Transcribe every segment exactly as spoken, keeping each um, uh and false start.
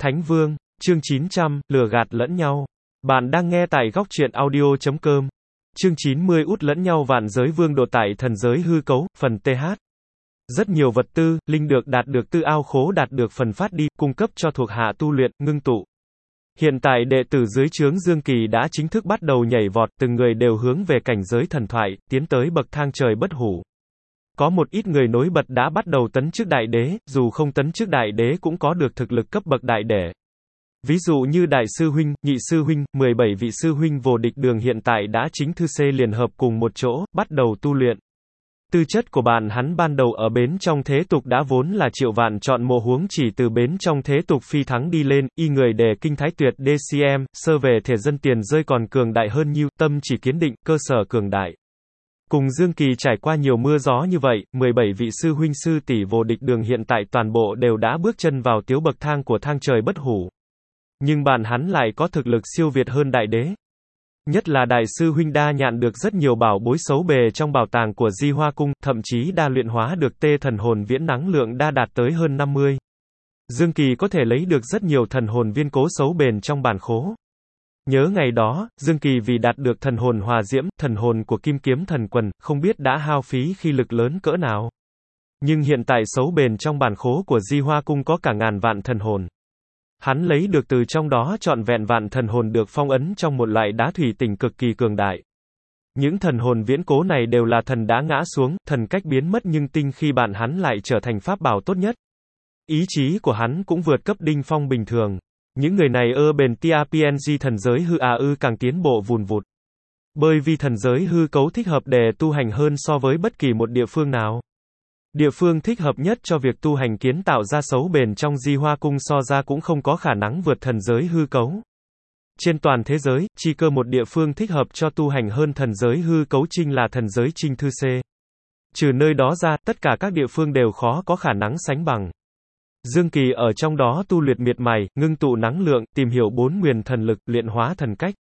Thánh Vương, chương chín trăm, lừa gạt lẫn nhau. Bạn đang nghe tại góc truyện audio chấm com. Chương chín mươi út lẫn nhau vạn giới vương độ tại thần giới hư cấu, phần th. Rất nhiều vật tư, linh được đạt được tư ao khố đạt được phần phát đi, cung cấp cho thuộc hạ tu luyện, ngưng tụ. Hiện tại đệ tử dưới trướng Dương Kỳ đã chính thức bắt đầu nhảy vọt, từng người đều hướng về cảnh giới thần thoại, tiến tới bậc thang trời bất hủ. Có một ít người nối bật đã bắt đầu tấn chức đại đế, dù không tấn chức đại đế cũng có được thực lực cấp bậc đại đế. Ví dụ như đại sư huynh, nhị sư huynh, mười bảy vị sư huynh vô địch đường hiện tại đã chính thư xê liền hợp cùng một chỗ, bắt đầu tu luyện. Tư chất của bạn hắn ban đầu ở bến trong thế tục đã vốn là triệu vạn chọn mộ huống chỉ từ bến trong thế tục phi thắng đi lên, y người đề kinh thái tuyệt đê xê em, sơ về thể dân tiền rơi còn cường đại hơn nhiêu, tâm chỉ kiến định, cơ sở cường đại. Cùng Dương Kỳ trải qua nhiều mưa gió như vậy, mười bảy vị sư huynh sư tỷ vô địch đường hiện tại toàn bộ đều đã bước chân vào tiếu bậc thang của thang trời bất hủ. Nhưng bạn hắn lại có thực lực siêu việt hơn đại đế. Nhất là đại sư huynh đa nhạn được rất nhiều bảo bối xấu bề trong bảo tàng của Di Hoa Cung, thậm chí đa luyện hóa được tê thần hồn viễn năng lượng đa đạt tới hơn năm mươi. Dương Kỳ có thể lấy được rất nhiều thần hồn viên cố xấu bền trong bản khố. Nhớ ngày đó, Dương Kỳ vì đạt được thần hồn hòa diễm, thần hồn của kim kiếm thần quần, không biết đã hao phí khí lực lớn cỡ nào. Nhưng hiện tại xấu bền trong bản khố của Di Hoa Cung có cả ngàn vạn thần hồn. Hắn lấy được từ trong đó trọn vẹn vạn thần hồn được phong ấn trong một loại đá thủy tinh cực kỳ cường đại. Những thần hồn viễn cố này đều là thần đá ngã xuống, thần cách biến mất nhưng tinh khi bạn hắn lại trở thành pháp bảo tốt nhất. Ý chí của hắn cũng vượt cấp đinh phong bình thường. Những người này ơ bền tia pê en giê thần giới hư à ư càng tiến bộ vùn vụt. Bởi vì thần giới hư cấu thích hợp để tu hành hơn so với bất kỳ một địa phương nào. Địa phương thích hợp nhất cho việc tu hành kiến tạo ra xấu bền trong Di Hoa Cung so ra cũng không có khả năng vượt thần giới hư cấu. Trên toàn thế giới, chỉ cơ một địa phương thích hợp cho tu hành hơn thần giới hư cấu chính là thần giới Trinh Thư Xê. Trừ nơi đó ra, tất cả các địa phương đều khó có khả năng sánh bằng. Dương Kỳ ở trong đó tu luyện miệt mài, ngưng tụ năng lượng, tìm hiểu bốn nguyền thần lực, luyện hóa thần cách.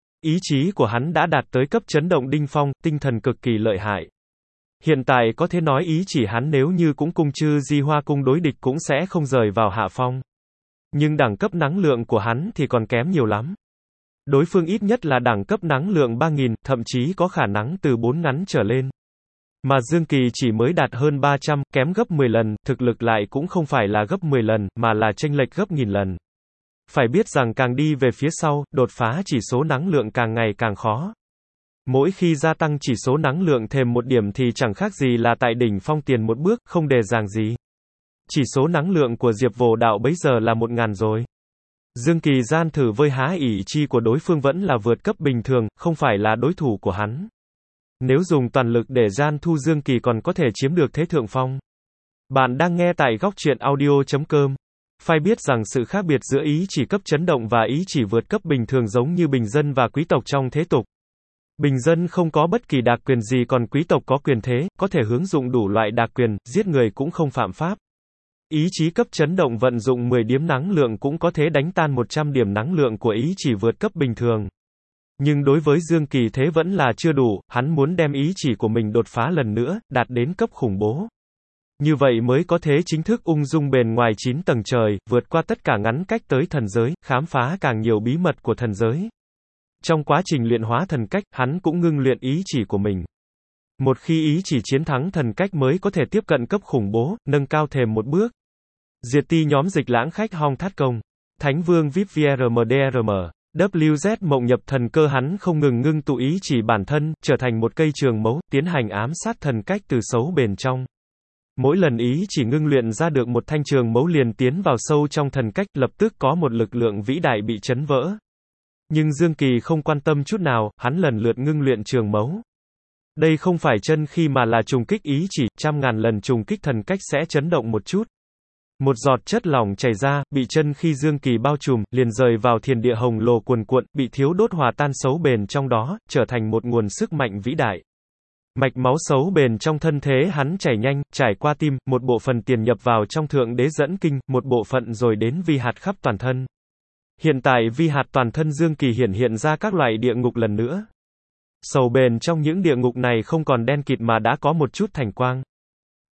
Ý chí của hắn đã đạt tới cấp chấn động đinh phong, tinh thần cực kỳ lợi hại. Hiện tại có thể nói ý chỉ hắn nếu như cũng cung chư Di Hoa Cung đối địch cũng sẽ không rời vào hạ phong. Nhưng đẳng cấp năng lượng của hắn thì còn kém nhiều lắm. Đối phương ít nhất là đẳng cấp năng lượng ba nghìn, thậm chí có khả năng từ bốn ngắn trở lên. Mà Dương Kỳ chỉ mới đạt hơn ba trăm, kém gấp mười lần, thực lực lại cũng không phải là gấp mười lần, mà là chênh lệch gấp nghìn lần. Phải biết rằng càng đi về phía sau, đột phá chỉ số năng lượng càng ngày càng khó. Mỗi khi gia tăng chỉ số năng lượng thêm một điểm thì chẳng khác gì là tại đỉnh phong tiền một bước, không đề giảng gì. Chỉ số năng lượng của Diệp Vô Đạo bấy giờ là một ngàn rồi. Dương Kỳ gian thử với há ỷ chi của đối phương vẫn là vượt cấp bình thường, không phải là đối thủ của hắn. Nếu dùng toàn lực để gian thu Dương Kỳ còn có thể chiếm được thế thượng phong. Bạn đang nghe tại góc truyện audio chấm com. Phải biết rằng sự khác biệt giữa ý chỉ cấp chấn động và ý chỉ vượt cấp bình thường giống như bình dân và quý tộc trong thế tục. Bình dân không có bất kỳ đặc quyền gì còn quý tộc có quyền thế, có thể hướng dụng đủ loại đặc quyền, giết người cũng không phạm pháp. Ý chí cấp chấn động vận dụng mười điểm năng lượng cũng có thể đánh tan một trăm điểm năng lượng của ý chỉ vượt cấp bình thường. Nhưng đối với Dương Kỳ thế vẫn là chưa đủ, hắn muốn đem ý chỉ của mình đột phá lần nữa, đạt đến cấp khủng bố. Như vậy mới có thể chính thức ung dung bền ngoài chín tầng trời, vượt qua tất cả ngắn cách tới thần giới, khám phá càng nhiều bí mật của thần giới. Trong quá trình luyện hóa thần cách, hắn cũng ngưng luyện ý chỉ của mình. Một khi ý chỉ chiến thắng thần cách mới có thể tiếp cận cấp khủng bố, nâng cao thêm một bước. Diệt ti nhóm dịch lãng khách Hong Thát Công. Thánh Vương vê i pê vê rờ em đê rờ em. vê kép mộng nhập thần cơ hắn không ngừng ngưng tụ ý chỉ bản thân, trở thành một cây trường mấu, tiến hành ám sát thần cách từ xấu bền trong. Mỗi lần ý chỉ ngưng luyện ra được một thanh trường mấu liền tiến vào sâu trong thần cách, lập tức có một lực lượng vĩ đại bị chấn vỡ. Nhưng Dương Kỳ không quan tâm chút nào, hắn lần lượt ngưng luyện trường mấu. Đây không phải chân khi mà là trùng kích ý chỉ, trăm ngàn lần trùng kích thần cách sẽ chấn động một chút. Một giọt chất lỏng chảy ra, bị chân khi Dương Kỳ bao trùm, liền rời vào thiền địa hồng lồ cuồn cuộn, bị thiếu đốt hòa tan xấu bền trong đó, trở thành một nguồn sức mạnh vĩ đại. Mạch máu xấu bền trong thân thế hắn chảy nhanh, trải qua tim, một bộ phận tiền nhập vào trong thượng đế dẫn kinh, một bộ phận rồi đến vi hạt khắp toàn thân. Hiện tại vi hạt toàn thân Dương Kỳ hiển hiện ra các loại địa ngục lần nữa. Sầu bền trong những địa ngục này không còn đen kịt mà đã có một chút thành quang.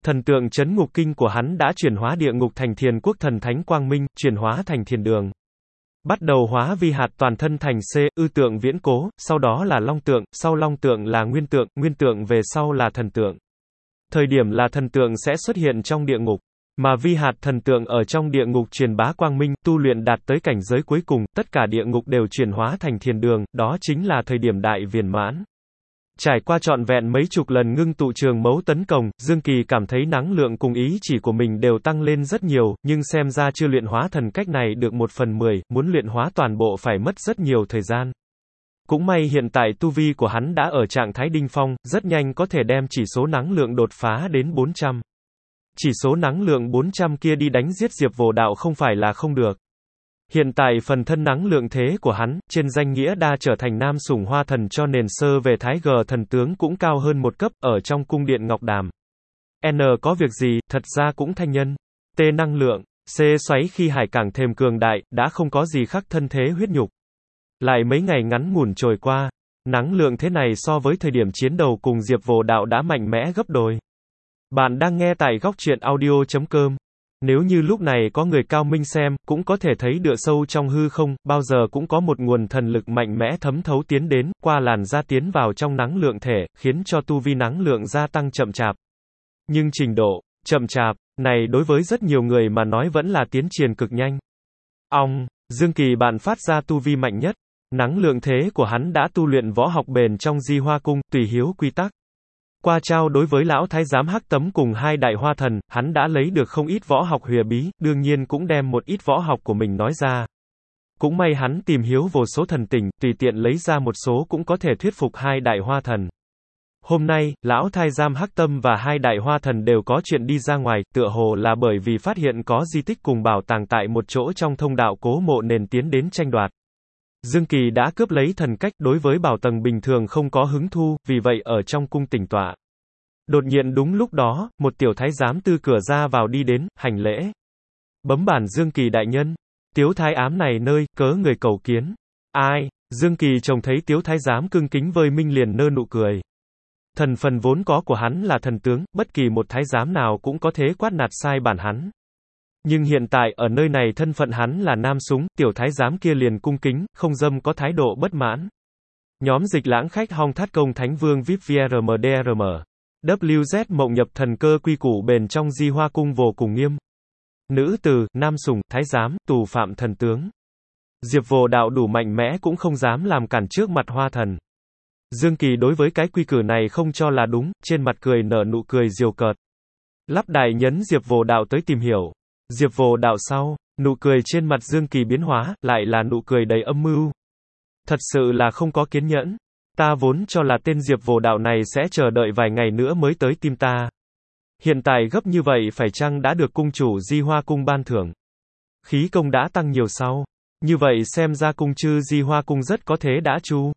Thần tượng trấn ngục kinh của hắn đã chuyển hóa địa ngục thành thiền quốc thần thánh quang minh, chuyển hóa thành thiền đường. Bắt đầu hóa vi hạt toàn thân thành C, ư tượng viễn cố, sau đó là long tượng, sau long tượng là nguyên tượng, nguyên tượng về sau là thần tượng. Thời điểm là thần tượng sẽ xuất hiện trong địa ngục, mà vi hạt thần tượng ở trong địa ngục truyền bá quang minh, tu luyện đạt tới cảnh giới cuối cùng, tất cả địa ngục đều chuyển hóa thành thiền đường, đó chính là thời điểm đại viên mãn. Trải qua trọn vẹn mấy chục lần ngưng tụ trường mấu tấn công, Dương Kỳ cảm thấy năng lượng cùng ý chỉ của mình đều tăng lên rất nhiều, nhưng xem ra chưa luyện hóa thần cách này được một phần mười, muốn luyện hóa toàn bộ phải mất rất nhiều thời gian. Cũng may hiện tại tu vi của hắn đã ở trạng thái đỉnh phong, rất nhanh có thể đem chỉ số năng lượng đột phá đến bốn trăm. Chỉ số năng lượng bốn trăm kia đi đánh giết Diệp Vô Đạo không phải là không được. Hiện tại phần thân năng lượng thế của hắn, trên danh nghĩa đa trở thành nam sủng hoa thần cho nền sơ về thái G thần tướng cũng cao hơn một cấp, ở trong cung điện Ngọc Đàm. N có việc gì, thật ra cũng thanh nhân. T năng lượng, C xoáy khi hải càng thêm cường đại, đã không có gì khác thân thế huyết nhục. Lại mấy ngày ngắn ngủn trôi qua, năng lượng thế này so với thời điểm chiến đầu cùng Diệp Vô Đạo đã mạnh mẽ gấp đôi. Bạn đang nghe tại góc truyện audio chấm com. Nếu như lúc này có người cao minh xem, cũng có thể thấy đựa sâu trong hư không, bao giờ cũng có một nguồn thần lực mạnh mẽ thấm thấu tiến đến, qua làn da tiến vào trong năng lượng thể, khiến cho tu vi năng lượng gia tăng chậm chạp. Nhưng trình độ chậm chạp này đối với rất nhiều người mà nói vẫn là tiến triển cực nhanh. Ong, Dương Kỳ bạn phát ra tu vi mạnh nhất. Năng lượng thế của hắn đã tu luyện võ học bền trong Di Hoa Cung, tùy hiếu quy tắc. Qua trao đối với lão thái giám Hắc Tấm cùng hai đại hoa thần, hắn đã lấy được không ít võ học huyền bí, đương nhiên cũng đem một ít võ học của mình nói ra. Cũng may hắn tìm hiếu vô số thần tình, tùy tiện lấy ra một số cũng có thể thuyết phục hai đại hoa thần. Hôm nay, lão thái giám Hắc Tấm và hai đại hoa thần đều có chuyện đi ra ngoài, tựa hồ là bởi vì phát hiện có di tích cùng bảo tàng tại một chỗ trong thông đạo cố mộ nên tiến đến tranh đoạt. Dương Kỳ đã cướp lấy thần cách, đối với bảo tầng bình thường không có hứng thu, vì vậy ở trong cung tĩnh tọa. Đột nhiên đúng lúc đó, một tiểu thái giám từ cửa ra vào đi đến, hành lễ. Bấm bản Dương Kỳ đại nhân. Tiếu thái ám này nơi, cớ người cầu kiến. Ai? Dương Kỳ trông thấy tiếu thái giám cưng kính vơi minh liền nơ nụ cười. Thần phần vốn có của hắn là thần tướng, bất kỳ một thái giám nào cũng có thể quát nạt sai bản hắn. Nhưng hiện tại, ở nơi này thân phận hắn là nam súng, tiểu thái giám kia liền cung kính, không dâm có thái độ bất mãn. Nhóm dịch lãng khách Hong Thát Công Thánh Vương vê i pê vê rờ em đê rờ em. vê kép zét mộng nhập thần cơ quy củ bền trong Di Hoa Cung vô cùng nghiêm. Nữ từ, nam sủng, thái giám, tù phạm thần tướng. Diệp Vô Đạo đủ mạnh mẽ cũng không dám làm cản trước mặt hoa thần. Dương Kỳ đối với cái quy cử này không cho là đúng, trên mặt cười nở nụ cười diều cợt. Lắp đại nhấn Diệp Vô Đạo tới tìm hiểu. Diệp Vô Đạo sau, nụ cười trên mặt Dương Kỳ biến hóa, lại là nụ cười đầy âm mưu. Thật sự là không có kiên nhẫn. Ta vốn cho là tên Diệp Vô Đạo này sẽ chờ đợi vài ngày nữa mới tới tìm ta. Hiện tại gấp như vậy phải chăng đã được cung chủ Di Hoa Cung ban thưởng? Khí công đã tăng nhiều sau. Như vậy xem ra cung chư Di Hoa Cung rất có thế đã chu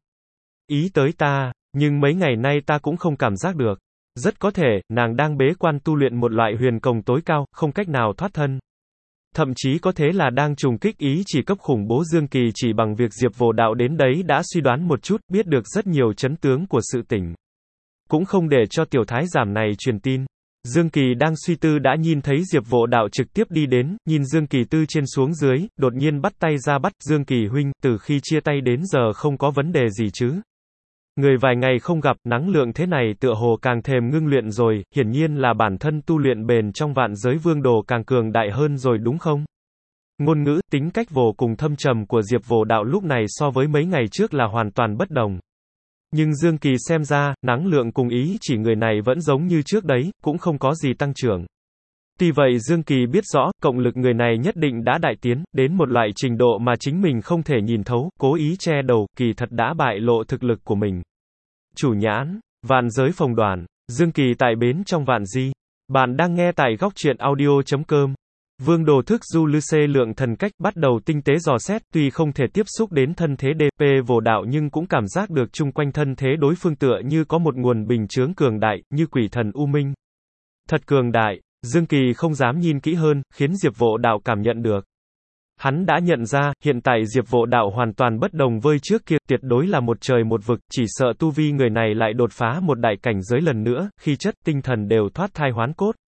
ý tới ta, nhưng mấy ngày nay ta cũng không cảm giác được. Rất có thể, nàng đang bế quan tu luyện một loại huyền công tối cao, không cách nào thoát thân. Thậm chí có thể là đang trùng kích ý chỉ cấp khủng bố. Dương Kỳ chỉ bằng việc Diệp Vô Đạo đến đấy đã suy đoán một chút, biết được rất nhiều chấn tướng của sự tình. Cũng không để cho tiểu thái giám này truyền tin. Dương Kỳ đang suy tư đã nhìn thấy Diệp Vô Đạo trực tiếp đi đến, nhìn Dương Kỳ từ trên xuống dưới, đột nhiên bắt tay ra bắt, Dương Kỳ huynh, từ khi chia tay đến giờ không có vấn đề gì chứ? Người vài ngày không gặp, năng lượng thế này tựa hồ càng thêm ngưng luyện rồi, hiển nhiên là bản thân tu luyện bền trong vạn giới vương đồ càng cường đại hơn rồi đúng không? Ngôn ngữ, tính cách vô cùng thâm trầm của Diệp Vô Đạo lúc này so với mấy ngày trước là hoàn toàn bất đồng. Nhưng Dương Kỳ xem ra, năng lượng cùng ý chỉ người này vẫn giống như trước đấy, cũng không có gì tăng trưởng. Tuy vậy Dương Kỳ biết rõ, cộng lực người này nhất định đã đại tiến, đến một loại trình độ mà chính mình không thể nhìn thấu, cố ý che đầu, kỳ thật đã bại lộ thực lực của mình. Chủ nhãn, vạn giới phòng đoàn, Dương Kỳ tại bến trong vạn di. Bạn đang nghe tại góc truyện audio chấm com. Vương Đồ thức du lư xê lượng thần cách bắt đầu tinh tế dò xét, tuy không thể tiếp xúc đến thân thế đê pê Vô Đạo nhưng cũng cảm giác được chung quanh thân thế đối phương tựa như có một nguồn bình chướng cường đại, như quỷ thần U Minh. Thật cường đại, Dương Kỳ không dám nhìn kỹ hơn, khiến Diệp Vô Đạo cảm nhận được. Hắn đã nhận ra, hiện tại Diệp Vô Đạo hoàn toàn bất đồng với trước kia, tuyệt đối là một trời một vực, chỉ sợ tu vi người này lại đột phá một đại cảnh giới lần nữa, khi chất, tinh thần đều thoát thai hoán cốt.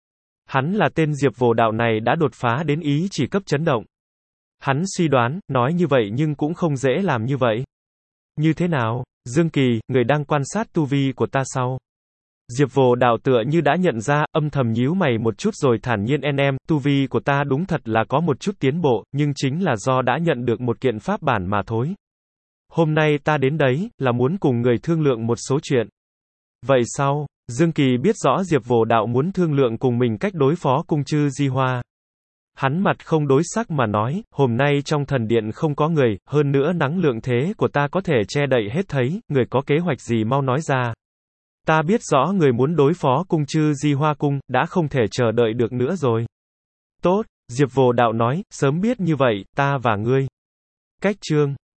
Hắn là tên Diệp Vồ Đạo này đã đột phá đến ý chỉ cấp chấn động. Hắn suy đoán, nói như vậy nhưng cũng không dễ làm như vậy. Như thế nào? Dương Kỳ, người đang quan sát tu vi của ta sao? Diệp Vồ Đạo tựa như đã nhận ra, âm thầm nhíu mày một chút rồi thản nhiên en em, tu vi của ta đúng thật là có một chút tiến bộ, nhưng chính là do đã nhận được một kiện pháp bản mà thôi. Hôm nay ta đến đấy, là muốn cùng người thương lượng một số chuyện. Vậy sao? Dương Kỳ biết rõ Diệp Vồ Đạo muốn thương lượng cùng mình cách đối phó cung chư Di Hoa. Hắn mặt không đối sắc mà nói, hôm nay trong thần điện không có người, hơn nữa năng lượng thế của ta có thể che đậy hết thấy, người có kế hoạch gì mau nói ra. Ta biết rõ người muốn đối phó cung chư Di Hoa cung, đã không thể chờ đợi được nữa rồi. Tốt, Diệp Vồ Đạo nói, sớm biết như vậy, ta và ngươi. Cách chương